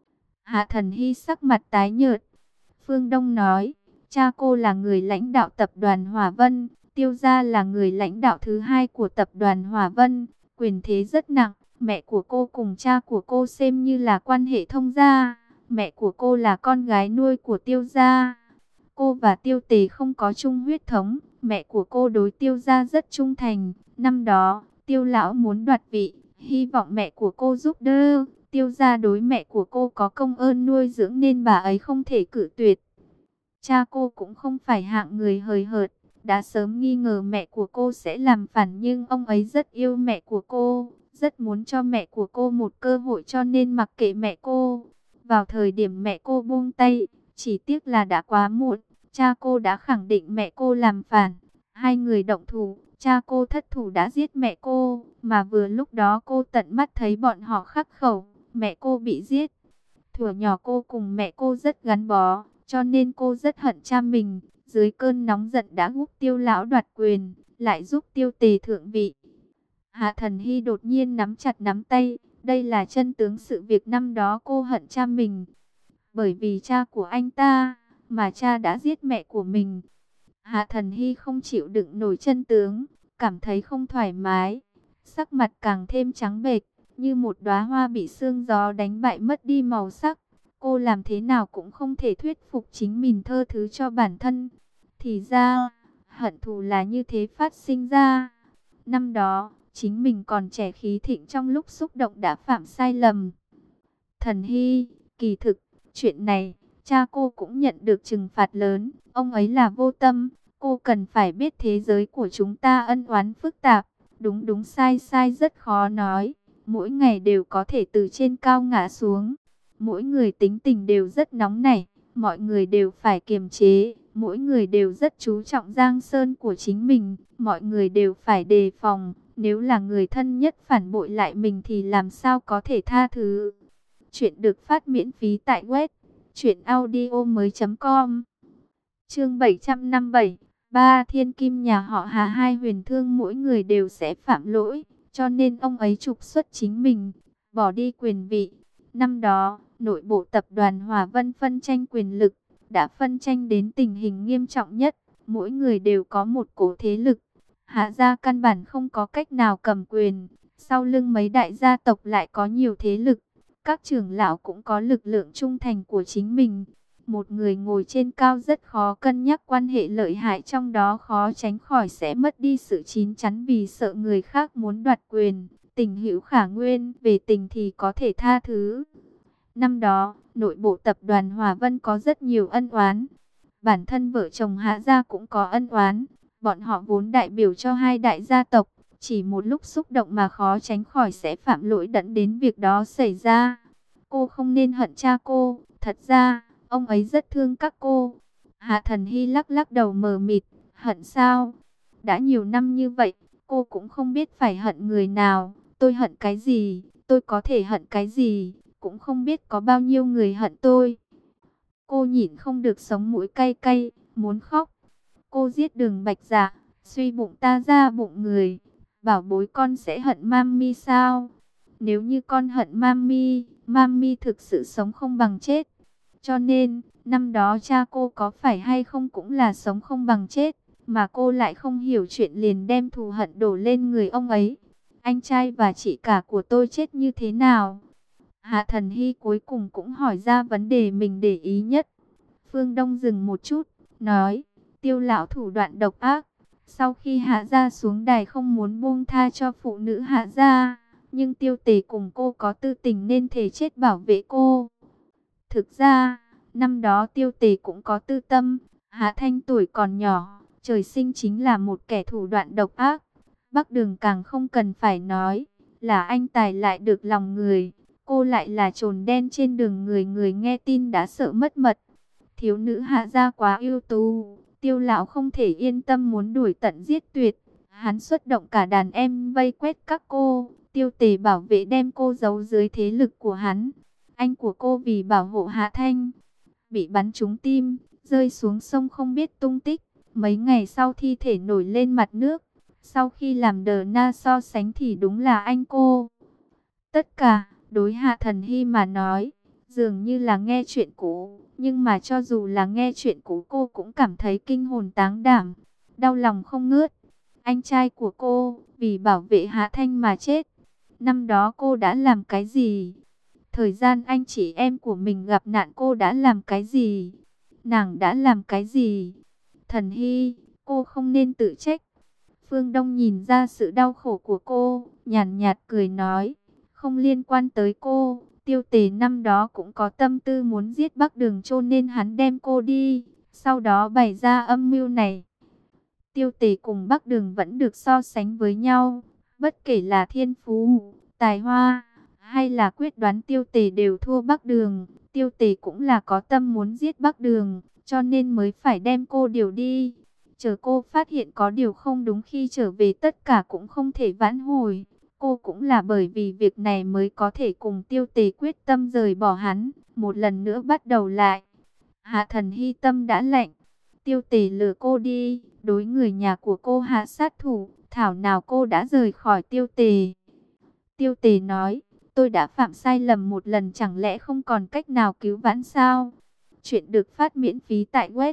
Hạ Thần Hy sắc mặt tái nhợt. Phương Đông nói, cha cô là người lãnh đạo tập đoàn Hòa Vân, Tiêu gia là người lãnh đạo thứ hai của tập đoàn Hòa Vân, quyền thế rất nặng. Mẹ của cô cùng cha của cô xem như là quan hệ thông gia. Mẹ của cô là con gái nuôi của Tiêu gia. Cô và Tiêu Tề không có chung huyết thống. Mẹ của cô đối Tiêu gia rất trung thành. Năm đó, Tiêu lão muốn đoạt vị, hy vọng mẹ của cô giúp đỡ. Tiêu gia đối mẹ của cô có công ơn nuôi dưỡng nên bà ấy không thể cự tuyệt. Cha cô cũng không phải hạng người hời hợt, đã sớm nghi ngờ mẹ của cô sẽ làm phản nhưng ông ấy rất yêu mẹ của cô, rất muốn cho mẹ của cô một cơ hội cho nên mặc kệ mẹ cô. Vào thời điểm mẹ cô buông tay, chỉ tiếc là đã quá muộn, cha cô đã khẳng định mẹ cô làm phản. Hai người động thủ, cha cô thất thủ đã giết mẹ cô, mà vừa lúc đó cô tận mắt thấy bọn họ khắc khẩu, mẹ cô bị giết. Thuở nhỏ cô cùng mẹ cô rất gắn bó, cho nên cô rất hận cha mình. Dưới cơn nóng giận đã giúp Tiêu lão đoạt quyền, lại giúp Tiêu Tề thượng vị. Hạ Thần Hy đột nhiên nắm chặt nắm tay, đây là chân tướng sự việc năm đó cô hận cha mình. Bởi vì cha của anh ta, mà cha đã giết mẹ của mình. Hạ Thần Hy không chịu đựng nổi chân tướng, cảm thấy không thoải mái. Sắc mặt càng thêm trắng bệch, như một đóa hoa bị sương gió đánh bại mất đi màu sắc. Cô làm thế nào cũng không thể thuyết phục chính mình tha thứ cho bản thân. Thì ra, hận thù là như thế phát sinh ra. Năm đó, chính mình còn trẻ khí thịnh trong lúc xúc động đã phạm sai lầm. Thần Hy, kỳ thực, chuyện này, cha cô cũng nhận được trừng phạt lớn. Ông ấy là vô tâm, cô cần phải biết thế giới của chúng ta ân oán phức tạp. Đúng đúng sai sai rất khó nói. Mỗi ngày đều có thể từ trên cao ngã xuống. Mỗi người tính tình đều rất nóng nảy. Mọi người đều phải kiềm chế. Mỗi người đều rất chú trọng giang sơn của chính mình. Mọi người đều phải đề phòng. Nếu là người thân nhất phản bội lại mình thì làm sao có thể tha thứ. Chuyện được phát miễn phí tại web truyệnaudiomoi.com. Chương 757. Ba thiên kim nhà họ Hà, hai huyền thương mỗi người đều sẽ phạm lỗi, cho nên ông ấy trục xuất chính mình, bỏ đi quyền vị. Năm đó, nội bộ tập đoàn Hòa Vân phân tranh quyền lực, đã phân tranh đến tình hình nghiêm trọng nhất, mỗi người đều có một cỗ thế lực. Hạ gia căn bản không có cách nào cầm quyền, sau lưng mấy đại gia tộc lại có nhiều thế lực. Các trưởng lão cũng có lực lượng trung thành của chính mình. Một người ngồi trên cao rất khó cân nhắc quan hệ lợi hại, trong đó khó tránh khỏi sẽ mất đi sự chín chắn vì sợ người khác muốn đoạt quyền. Tình hữu khả nguyên, về tình thì có thể tha thứ. Năm đó, nội bộ tập đoàn Hòa Vân có rất nhiều ân oán. Bản thân vợ chồng Hạ gia cũng có ân oán. Bọn họ vốn đại biểu cho hai đại gia tộc. Chỉ một lúc xúc động mà khó tránh khỏi sẽ phạm lỗi dẫn đến việc đó xảy ra. Cô không nên hận cha cô. Thật ra, ông ấy rất thương các cô. Hạ Thần Hy lắc lắc đầu mờ mịt. Hận sao? Đã nhiều năm như vậy, cô cũng không biết phải hận người nào. Tôi hận cái gì? Tôi có thể hận cái gì? Cũng không biết có bao nhiêu người hận tôi. Cô nhịn không được sống mũi cay cay, muốn khóc. Cô giết Đường Bạch Dạ, suy bụng ta ra bụng người. Bảo bối con sẽ hận mami sao? Nếu như con hận mami, mami thực sự sống không bằng chết. Cho nên, năm đó cha cô có phải hay không cũng là sống không bằng chết. Mà cô lại không hiểu chuyện liền đem thù hận đổ lên người ông ấy. Anh trai và chị cả của tôi chết như thế nào? Hạ Thần Hy cuối cùng cũng hỏi ra vấn đề mình để ý nhất. Phương Đông dừng một chút, nói, Tiêu lão thủ đoạn độc ác. Sau khi Hạ gia xuống đài không muốn buông tha cho phụ nữ Hạ gia, nhưng Tiêu Tề cùng cô có tư tình nên thề chết bảo vệ cô. Thực ra, năm đó Tiêu Tề cũng có tư tâm. Hạ Thanh tuổi còn nhỏ, trời sinh chính là một kẻ thủ đoạn độc ác. Bắc Đường càng không cần phải nói, là anh tài lại được lòng người. Cô lại là trồn đen trên đường, người người nghe tin đã sợ mất mật. Thiếu nữ Hạ gia quá ưu tú, Tiêu lão không thể yên tâm muốn đuổi tận giết tuyệt. Hắn xuất động cả đàn em vây quét các cô. Tiêu Tề bảo vệ đem cô giấu dưới thế lực của hắn. Anh của cô vì bảo hộ Hạ Thanh, bị bắn trúng tim, rơi xuống sông không biết tung tích. Mấy ngày sau thi thể nổi lên mặt nước. Sau khi làm DNA so sánh thì đúng là anh cô. Tất cả, đối Hạ Thần Hy mà nói, dường như là nghe chuyện cũ. Nhưng mà cho dù là nghe chuyện cũ cô cũng cảm thấy kinh hồn táng đảm, đau lòng không ngớt. Anh trai của cô, vì bảo vệ Hạ Thanh mà chết. Năm đó cô đã làm cái gì? Thời gian anh chị em của mình gặp nạn cô đã làm cái gì? Nàng đã làm cái gì? Thần Hy, cô không nên tự trách. Phương Đông nhìn ra sự đau khổ của cô, nhàn nhạt cười nói, không liên quan tới cô. Tiêu Tề năm đó cũng có tâm tư muốn giết Bắc Đường cho nên hắn đem cô đi, sau đó bày ra âm mưu này. Tiêu Tề cùng Bắc Đường vẫn được so sánh với nhau, bất kể là thiên phú, tài hoa, hay là quyết đoán Tiêu Tề đều thua Bắc Đường. Tiêu Tề cũng là có tâm muốn giết Bắc Đường, cho nên mới phải đem cô điều đi. Chờ cô phát hiện có điều không đúng khi trở về, tất cả cũng không thể vãn hồi. Cô cũng là bởi vì việc này mới có thể cùng Tiêu Tề quyết tâm rời bỏ hắn, một lần nữa bắt đầu lại. Hạ Thần Hy tâm đã lạnh. Tiêu Tề lừa cô đi, đối người nhà của cô hạ sát thủ, thảo nào cô đã rời khỏi Tiêu Tề. Tiêu Tề nói, tôi đã phạm sai lầm một lần, chẳng lẽ không còn cách nào cứu vãn sao? Chuyện được phát miễn phí tại web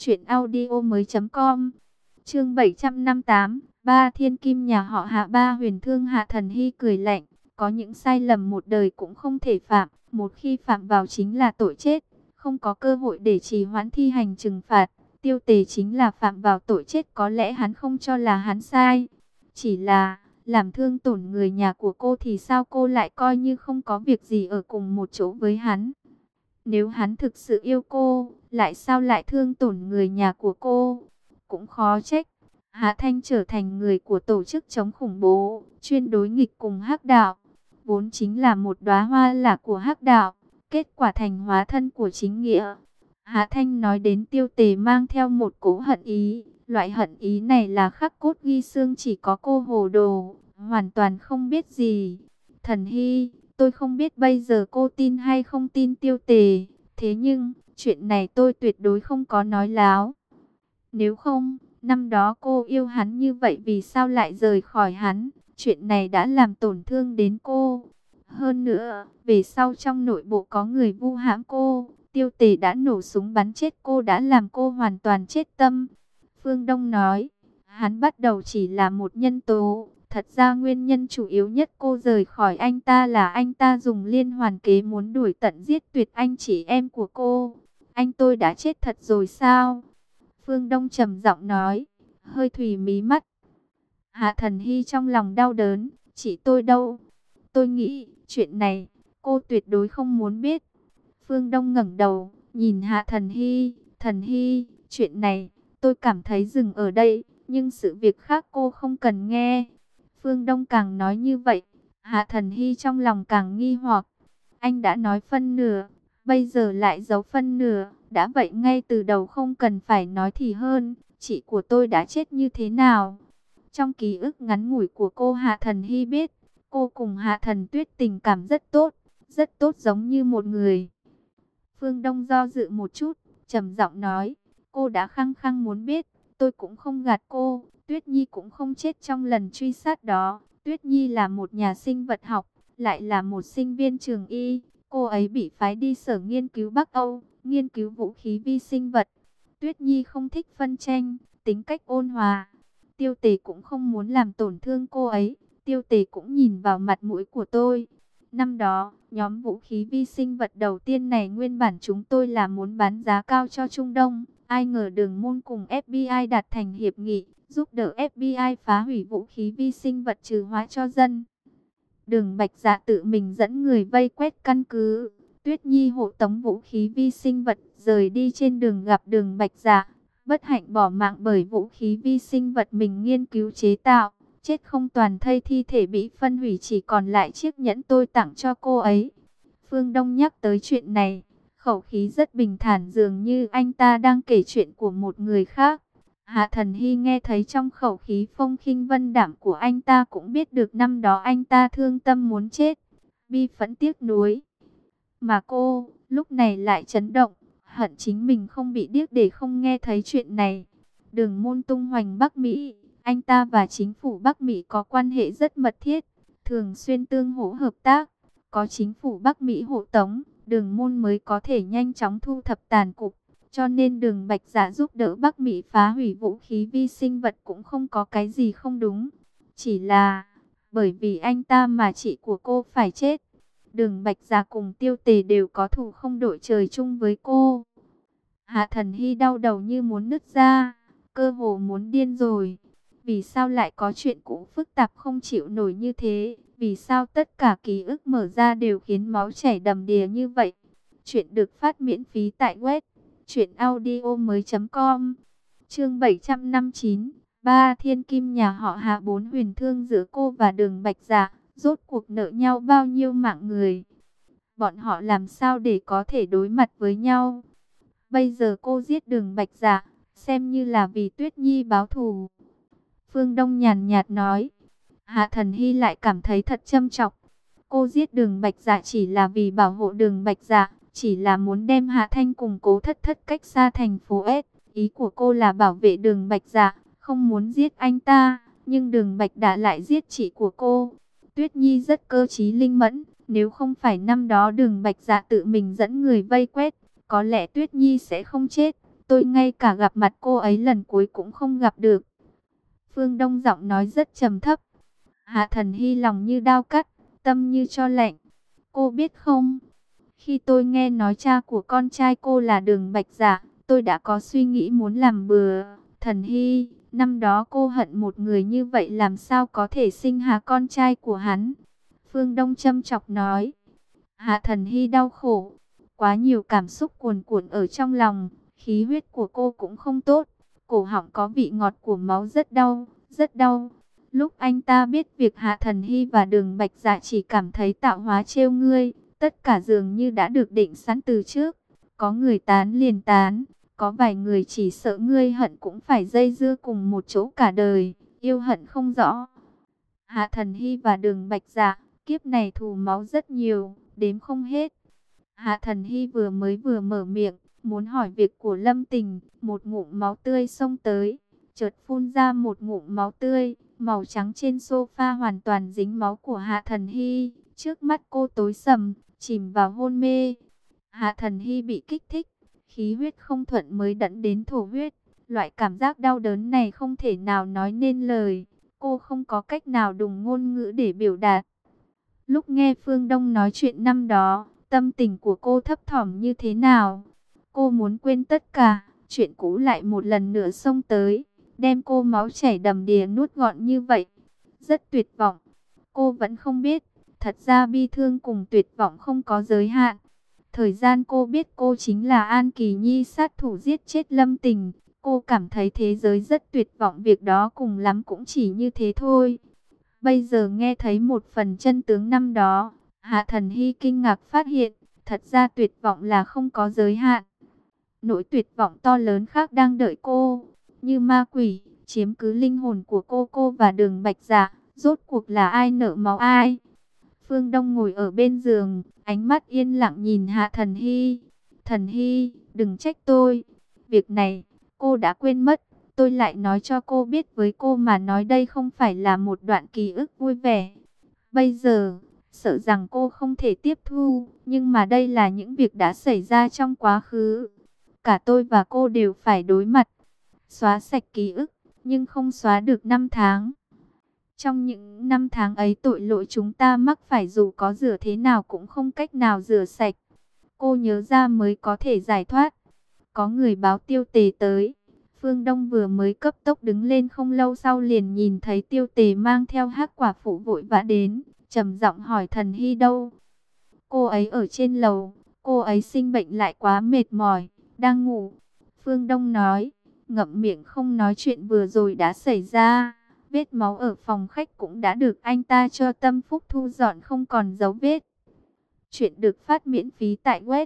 truyệnaudiomoi.com. Chương 758, Ba Thiên Kim nhà họ Hạ. Ba Huyền Thương. Hạ Thần Hy cười lạnh, có những sai lầm một đời cũng không thể phạm, một khi phạm vào chính là tội chết, không có cơ hội để trì hoãn thi hành trừng phạt. Tiêu Tề chính là phạm vào tội chết, có lẽ hắn không cho là hắn sai, chỉ là làm thương tổn người nhà của cô thì sao cô lại coi như không có việc gì ở cùng một chỗ với hắn? Nếu hắn thực sự yêu cô, lại sao lại thương tổn người nhà của cô? Cũng khó trách Hạ Thanh trở thành người của tổ chức chống khủng bố, chuyên đối nghịch cùng Hắc đạo, vốn chính là một đóa hoa lạc của Hắc đạo, kết quả thành hóa thân của chính nghĩa. Hạ Thanh nói đến Tiêu Tề mang theo một cỗ hận ý, loại hận ý này là khắc cốt ghi xương, chỉ có cô hồ đồ, hoàn toàn không biết gì. Thần Hy, tôi không biết bây giờ cô tin hay không tin Tiêu Tề, thế nhưng chuyện này tôi tuyệt đối không có nói láo. Nếu không, năm đó cô yêu hắn như vậy vì sao lại rời khỏi hắn? Chuyện này đã làm tổn thương đến cô. Hơn nữa, về sau trong nội bộ có người vu hãm cô, Tiêu Tề đã nổ súng bắn chết cô, đã làm cô hoàn toàn chết tâm. Phương Đông nói, hắn bắt đầu chỉ là một nhân tố. Thật ra nguyên nhân chủ yếu nhất cô rời khỏi anh ta là anh ta dùng liên hoàn kế muốn đuổi tận giết tuyệt anh chị em của cô. Anh tôi đã chết thật rồi sao? Phương Đông trầm giọng nói, hơi thủy mí mắt. Hạ Thần Hy trong lòng đau đớn, chị tôi đâu? Tôi nghĩ, chuyện này, cô tuyệt đối không muốn biết. Phương Đông ngẩng đầu, nhìn Hạ Thần Hy, Thần Hy, chuyện này, tôi cảm thấy dừng ở đây, nhưng sự việc khác cô không cần nghe. Phương Đông càng nói như vậy, Hạ Thần Hy trong lòng càng nghi hoặc. Anh đã nói phân nửa, bây giờ lại giấu phân nửa, đã vậy ngay từ đầu không cần phải nói thì hơn. Chị của tôi đã chết như thế nào? Trong ký ức ngắn ngủi của cô, Hạ Thần Hy biết, cô cùng Hạ Thần Tuyết tình cảm rất tốt giống như một người. Phương Đông do dự một chút, trầm giọng nói, cô đã khăng khăng muốn biết, tôi cũng không gạt cô. Tuyết Nhi cũng không chết trong lần truy sát đó. Tuyết Nhi là một nhà sinh vật học, lại là một sinh viên trường y. Cô ấy bị phái đi sở nghiên cứu Bắc Âu, nghiên cứu vũ khí vi sinh vật. Tuyết Nhi không thích phân tranh, tính cách ôn hòa. Tiêu Tề cũng không muốn làm tổn thương cô ấy. Tiêu Tề cũng nhìn vào mặt mũi của tôi. Năm đó, nhóm vũ khí vi sinh vật đầu tiên này nguyên bản chúng tôi là muốn bán giá cao cho Trung Đông. Ai ngờ Đường Môn cùng FBI đạt thành hiệp nghị, giúp đỡ FBI phá hủy vũ khí vi sinh vật trừ hóa cho dân. Đường Bạch Dạ tự mình dẫn người vây quét căn cứ. Tuyết Nhi hộ tống vũ khí vi sinh vật rời đi, trên đường gặp Đường Bạch Dạ, bất hạnh bỏ mạng bởi vũ khí vi sinh vật mình nghiên cứu chế tạo. Chết không toàn thây, thi thể bị phân hủy, chỉ còn lại chiếc nhẫn tôi tặng cho cô ấy. Phương Đông nhắc tới chuyện này, khẩu khí rất bình thản, dường như anh ta đang kể chuyện của một người khác. Hạ Thần Hy nghe thấy trong khẩu khí phong khinh vân đạm của anh ta, cũng biết được năm đó anh ta thương tâm muốn chết, bi phẫn tiếc nuối. Mà cô, lúc này lại chấn động, hận chính mình không bị điếc để không nghe thấy chuyện này. Đường Môn tung hoành Bắc Mỹ, anh ta và chính phủ Bắc Mỹ có quan hệ rất mật thiết, thường xuyên tương hỗ hợp tác. Có chính phủ Bắc Mỹ hộ tống, Đường Môn mới có thể nhanh chóng thu thập tàn cục. Cho nên Đường Bạch Dạ giúp đỡ Bắc Mỹ phá hủy vũ khí vi sinh vật cũng không có cái gì không đúng. Chỉ là bởi vì anh ta mà chị của cô phải chết. Đường Bạch Dạ cùng Tiêu Tề đều có thù không đội trời chung với cô. Hạ Thần Hy đau đầu như muốn nứt ra, cơ hồ muốn điên rồi. Vì sao lại có chuyện cũ phức tạp không chịu nổi như thế? Vì sao tất cả ký ức mở ra đều khiến máu chảy đầm đìa như vậy? Chuyện được phát miễn phí tại web truyệnaudiomoi.com. Chương 759, Ba Thiên Kim nhà họ Hạ. Bốn Huyền Thương giữa cô và Đường Bạch Dạ, Rốt cuộc nợ nhau bao nhiêu mạng người? Bọn họ làm sao để có thể đối mặt với nhau? Bây giờ cô giết Đường Bạch Dạ, xem như là vì Tuyết Nhi báo thù. Phương Đông nhàn nhạt nói. Hạ Thần Hy lại cảm thấy thật châm chọc. Cô giết Đường Bạch Dạ chỉ là vì bảo hộ Đường Bạch Dạ, chỉ là muốn đem Hạ Thanh cùng Cố Thất Thất cách xa thành phố S. Ý của cô là bảo vệ Đường Bạch Dạ, không muốn giết anh ta, nhưng Đường Bạch đã lại giết chị của cô. Tuyết Nhi rất cơ trí linh mẫn, nếu không phải năm đó Đường Bạch Dạ tự mình dẫn người vây quét, có lẽ Tuyết Nhi sẽ không chết. Tôi ngay cả gặp mặt cô ấy lần cuối cũng không gặp được. Phương Đông giọng nói rất trầm thấp. Hạ Thần Hy lòng như đao cắt, tâm như tro lạnh. Cô biết không, khi tôi nghe nói cha của con trai cô là Đường Bạch Dạ, tôi đã có suy nghĩ muốn làm bừa. Thần Hy, năm đó cô hận một người như vậy làm sao có thể sinh hạ con trai của hắn? Phương Đông châm chọc nói. Hạ Thần Hy đau khổ, quá nhiều cảm xúc cuồn cuộn ở trong lòng, khí huyết của cô cũng không tốt, cổ họng có vị ngọt của máu rất đau, rất đau. Lúc anh ta biết việc Hạ Thần Hy và Đường Bạch Dạ chỉ cảm thấy tạo hóa trêu ngươi, tất cả dường như đã được định sẵn từ trước. Có người tán liền tán, có vài người chỉ sợ ngươi hận cũng phải dây dưa cùng một chỗ cả đời, yêu hận không rõ. Hạ Thần Hy và Đường Bạch Dạ, kiếp này thù máu rất nhiều, đếm không hết. Hạ Thần Hy vừa mở miệng, muốn hỏi việc của Lâm Tình, một ngụm máu tươi xông tới, chợt phun ra một ngụm máu tươi, màu trắng trên sofa hoàn toàn dính máu của Hạ Thần Hy, trước mắt cô tối sầm, chìm vào hôn mê. Hạ Thần Hy bị kích thích, khí huyết không thuận mới dẫn đến thổ huyết, loại cảm giác đau đớn này không thể nào nói nên lời, cô không có cách nào dùng ngôn ngữ để biểu đạt. Lúc nghe Phương Đông nói chuyện năm đó, tâm tình của cô thấp thỏm như thế nào? Cô muốn quên tất cả, chuyện cũ lại một lần nữa xông tới, đem cô máu chảy đầm đìa nuốt gọn như vậy. Rất tuyệt vọng. Cô vẫn không biết, thật ra bi thương cùng tuyệt vọng không có giới hạn. Thời gian cô biết cô chính là An Kỳ Nhi sát thủ giết chết Lâm Tình, cô cảm thấy thế giới rất tuyệt vọng, việc đó cùng lắm cũng chỉ như thế thôi. Bây giờ nghe thấy một phần chân tướng năm đó, Hạ Thần Hy kinh ngạc phát hiện, thật ra tuyệt vọng là không có giới hạn. Nỗi tuyệt vọng to lớn khác đang đợi cô, như ma quỷ, chiếm cứ linh hồn của cô và Đường Bạch Dạ, rốt cuộc là ai nợ máu ai? Phương Đông ngồi ở bên giường, ánh mắt yên lặng nhìn Hạ Thần Hy. Thần Hy, đừng trách tôi. Việc này, cô đã quên mất. Tôi lại nói cho cô biết, với cô mà nói đây không phải là một đoạn ký ức vui vẻ. Bây giờ, sợ rằng cô không thể tiếp thu, nhưng mà đây là những việc đã xảy ra trong quá khứ. Cả tôi và cô đều phải đối mặt. Xóa sạch ký ức, nhưng không xóa được năm tháng. Trong những năm tháng ấy tội lỗi chúng ta mắc phải dù có rửa thế nào cũng không cách nào rửa sạch. Cô nhớ ra mới có thể giải thoát. Có người báo Tiêu Tề tới. Phương Đông vừa mới cấp tốc đứng lên không lâu sau liền nhìn thấy Tiêu Tề mang theo Hắc Quả Phụ vội vã đến, trầm giọng hỏi Thần Hy đâu. Cô ấy ở trên lầu, cô ấy sinh bệnh lại quá mệt mỏi, đang ngủ. Phương Đông nói, ngậm miệng không nói chuyện vừa rồi đã xảy ra. Vết máu ở phòng khách cũng đã được anh ta cho Tâm Phúc thu dọn không còn dấu vết. Chuyện được phát miễn phí tại web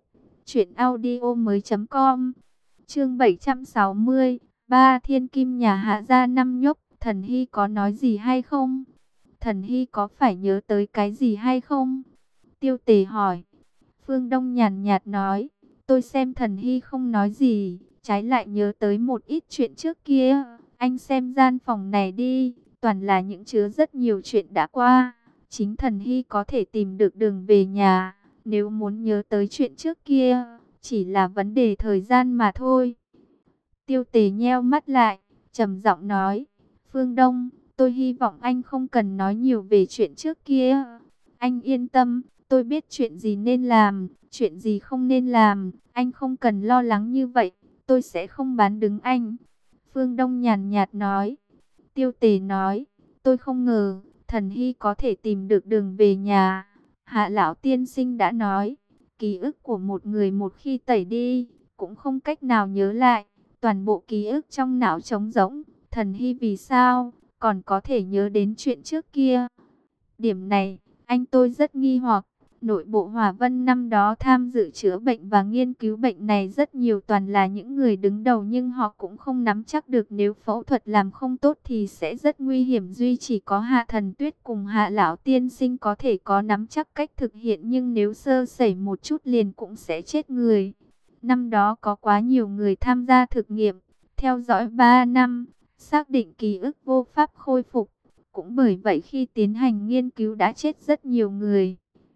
truyệnaudiomoi.com. Chương 760, Ba Thiên Kim nhà Hạ gia năm nhóc, Thần Hy có nói gì hay không? Thần Hy có phải nhớ tới cái gì hay không? Tiêu Tề hỏi. Phương Đông nhàn nhạt nói, tôi xem Thần Hy không nói gì, trái lại nhớ tới một ít chuyện trước kia. Anh xem gian phòng này đi, toàn là những chứa rất nhiều chuyện đã qua. Chính Thần Hy có thể tìm được đường về nhà, nếu muốn nhớ tới chuyện trước kia, chỉ là vấn đề thời gian mà thôi. Tiêu Tề nheo mắt lại, trầm giọng nói, Phương Đông, tôi hy vọng anh không cần nói nhiều về chuyện trước kia. Anh yên tâm, tôi biết chuyện gì nên làm, chuyện gì không nên làm, anh không cần lo lắng như vậy, tôi sẽ không bán đứng anh. Phương Đông nhàn nhạt nói. Tiêu Tề nói, tôi không ngờ Thần Hy có thể tìm được đường về nhà. Hạ lão tiên sinh đã nói, ký ức của một người một khi tẩy đi, cũng không cách nào nhớ lại. Toàn bộ ký ức trong não trống rỗng, Thần Hy vì sao còn có thể nhớ đến chuyện trước kia? Điểm này, Anh tôi rất nghi hoặc. Nội bộ Hỏa Vân năm đó tham dự chữa bệnh và nghiên cứu bệnh này rất nhiều toàn là những người đứng đầu, nhưng họ cũng không nắm chắc được nếu phẫu thuật làm không tốt thì sẽ rất nguy hiểm. Duy chỉ có Hạ Thần Tuyết cùng Hạ Lão tiên sinh có thể có nắm chắc cách thực hiện, nhưng nếu sơ sẩy một chút liền cũng sẽ chết người. Năm đó có quá nhiều người tham gia thực nghiệm, theo dõi 3 năm, xác định ký ức vô pháp khôi phục. Cũng bởi vậy khi tiến hành nghiên cứu đã chết rất nhiều người.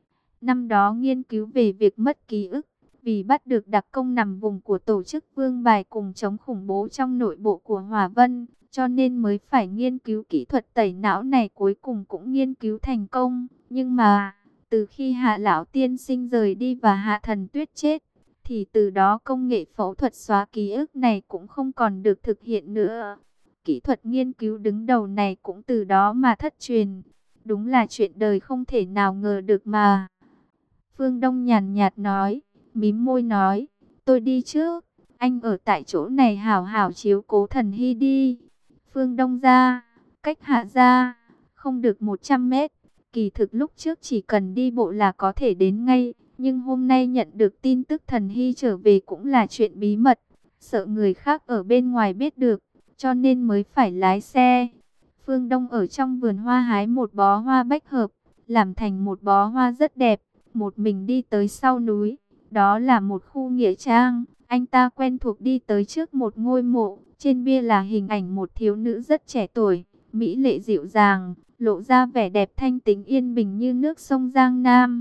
Năm đó nghiên cứu về việc mất ký ức, vì bắt được đặc công nằm vùng của tổ chức Vương Bài cùng chống khủng bố trong nội bộ của Hỏa Vân, cho nên mới phải nghiên cứu kỹ thuật tẩy não này, cuối cùng cũng nghiên cứu thành công. Nhưng mà, từ khi Hạ Lão tiên sinh rời đi và Hạ Thần Tuyết chết, thì từ đó công nghệ phẫu thuật xóa ký ức này cũng không còn được thực hiện nữa. Kỹ thuật nghiên cứu đứng đầu này cũng từ đó mà thất truyền. Đúng là chuyện đời không thể nào ngờ được mà. Phương Đông nhàn nhạt nói, mím môi nói, tôi đi trước, anh ở tại chỗ này hảo hảo chiếu cố Thần Hy đi. Phương Đông ra, cách Hạ ra, không được 100 mét, kỳ thực lúc trước chỉ cần đi bộ là có thể đến ngay, nhưng hôm nay nhận được tin tức Thần Hy trở về cũng là chuyện bí mật, sợ người khác ở bên ngoài biết được, cho nên mới phải lái xe. Phương Đông ở trong vườn hoa hái một bó hoa bách hợp, làm thành một bó hoa rất đẹp. Một mình đi tới sau núi, đó là một khu nghĩa trang. Anh ta quen thuộc đi tới trước một ngôi mộ, trên bia là hình ảnh một thiếu nữ rất trẻ tuổi, mỹ lệ dịu dàng, lộ ra vẻ đẹp thanh tĩnh yên bình như nước sông Giang Nam.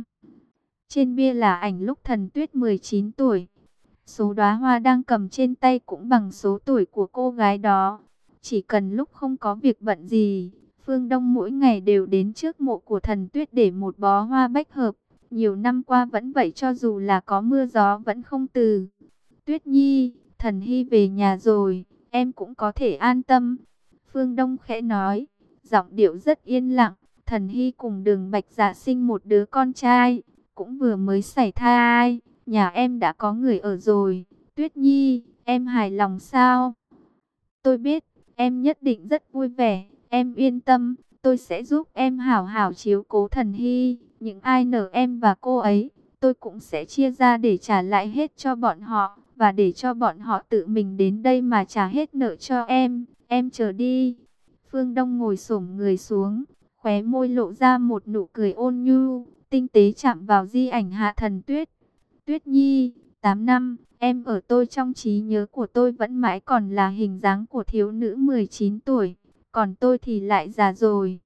Trên bia là ảnh lúc Thần Tuyết 19 tuổi. Số đóa hoa đang cầm trên tay cũng bằng số tuổi của cô gái đó. Chỉ cần lúc không có việc bận gì, Phương Đông mỗi ngày đều đến trước mộ của Thần Tuyết để một bó hoa bách hợp. Nhiều năm qua vẫn vậy, cho dù là có mưa gió vẫn không từ. Tuyết Nhi, Thần Hy về nhà rồi, em cũng có thể an tâm. Phương Đông khẽ nói, giọng điệu rất yên lặng. Thần Hy cùng Đường Bạch Dạ sinh một đứa con trai, cũng vừa mới sảy thai. Nhà em đã có người ở rồi. Tuyết Nhi, em hài lòng sao? Tôi biết, em nhất định rất vui vẻ. Em yên tâm, tôi sẽ giúp em hảo hảo chiếu cố Thần Hy. Những ai nợ em và cô ấy, tôi cũng sẽ chia ra để trả lại hết cho bọn họ. Và để cho bọn họ tự mình đến đây mà trả hết nợ cho em. Em chờ đi. Phương Đông ngồi xổm người xuống, khóe môi lộ ra một nụ cười ôn nhu, tinh tế chạm vào di ảnh Hạ Thần Tuyết. Tuyết Nhi, 8 năm, em ở tôi trong trí nhớ của tôi vẫn mãi còn là hình dáng của thiếu nữ 19 tuổi. Còn tôi thì lại già rồi.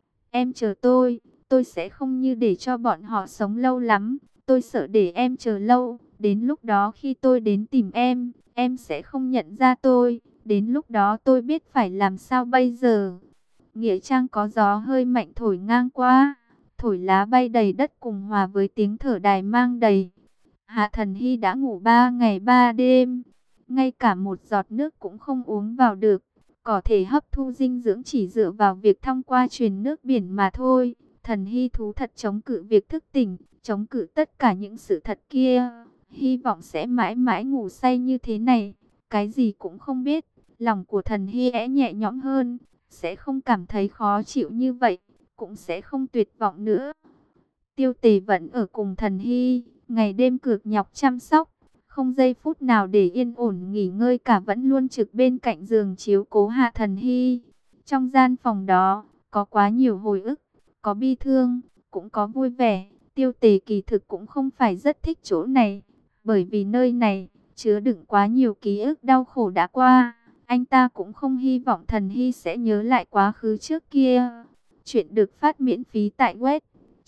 Em chờ tôi sẽ không như để cho bọn họ sống lâu lắm. Tôi sợ để em chờ lâu. Đến lúc đó khi tôi đến tìm em sẽ không nhận ra tôi. Đến lúc đó tôi biết phải làm sao bây giờ. Nghĩa trang có gió hơi mạnh thổi ngang qua. Thổi lá bay đầy đất cùng hòa với tiếng thở đài mang đầy. Hạ Thần Hy đã ngủ 3 ngày 3 đêm. Ngay cả một giọt nước cũng không uống vào được. Có thể hấp thu dinh dưỡng chỉ dựa vào việc thông qua truyền nước biển mà thôi. Thần Hy thú thật chống cự việc thức tỉnh, chống cự tất cả những sự thật kia. Hy vọng sẽ mãi mãi ngủ say như thế này. Cái gì cũng không biết. Lòng của Thần Hy nhẹ nhõm hơn. Sẽ không cảm thấy khó chịu như vậy. Cũng sẽ không tuyệt vọng nữa. Tiêu Tề vẫn ở cùng Thần Hy. Ngày đêm cực nhọc chăm sóc. Không giây phút nào để yên ổn nghỉ ngơi cả, vẫn luôn trực bên cạnh giường chiếu cố Hạ Thần Hy. Trong gian phòng đó, có quá nhiều hồi ức, có bi thương, cũng có vui vẻ. Tiêu Tề kỳ thực cũng không phải rất thích chỗ này, bởi vì nơi này chứa đựng quá nhiều ký ức đau khổ đã qua. Anh ta cũng không hy vọng Thần Hy sẽ nhớ lại quá khứ trước kia. Chuyện được phát miễn phí tại web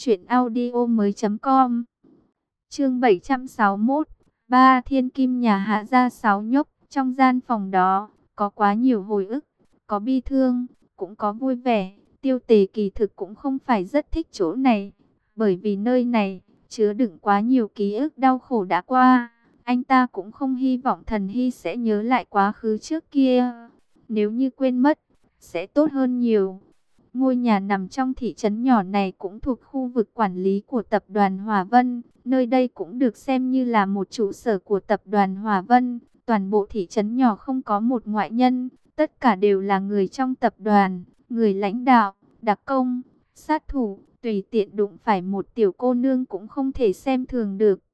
truyệnaudiomoi.com. Chương 761. Ba thiên kim nhà Hạ gia 6 nhốc. Trong gian phòng đó, có quá nhiều hồi ức, có bi thương, cũng có vui vẻ. Tiêu Tề kỳ thực cũng không phải rất thích chỗ này, bởi vì nơi này chứa đựng quá nhiều ký ức đau khổ đã qua. Anh ta cũng không hy vọng Thần Hy sẽ nhớ lại quá khứ trước kia. Nếu như quên mất, sẽ tốt hơn nhiều. Ngôi nhà nằm trong thị trấn nhỏ này cũng thuộc khu vực quản lý của tập đoàn Hòa Vân. Nơi đây cũng được xem như là một trụ sở của tập đoàn Hòa Vân. Toàn bộ thị trấn nhỏ không có một ngoại nhân, tất cả đều là người trong tập đoàn, người lãnh đạo, đặc công, sát thủ, Tùy tiện đụng phải một tiểu cô nương cũng không thể xem thường được.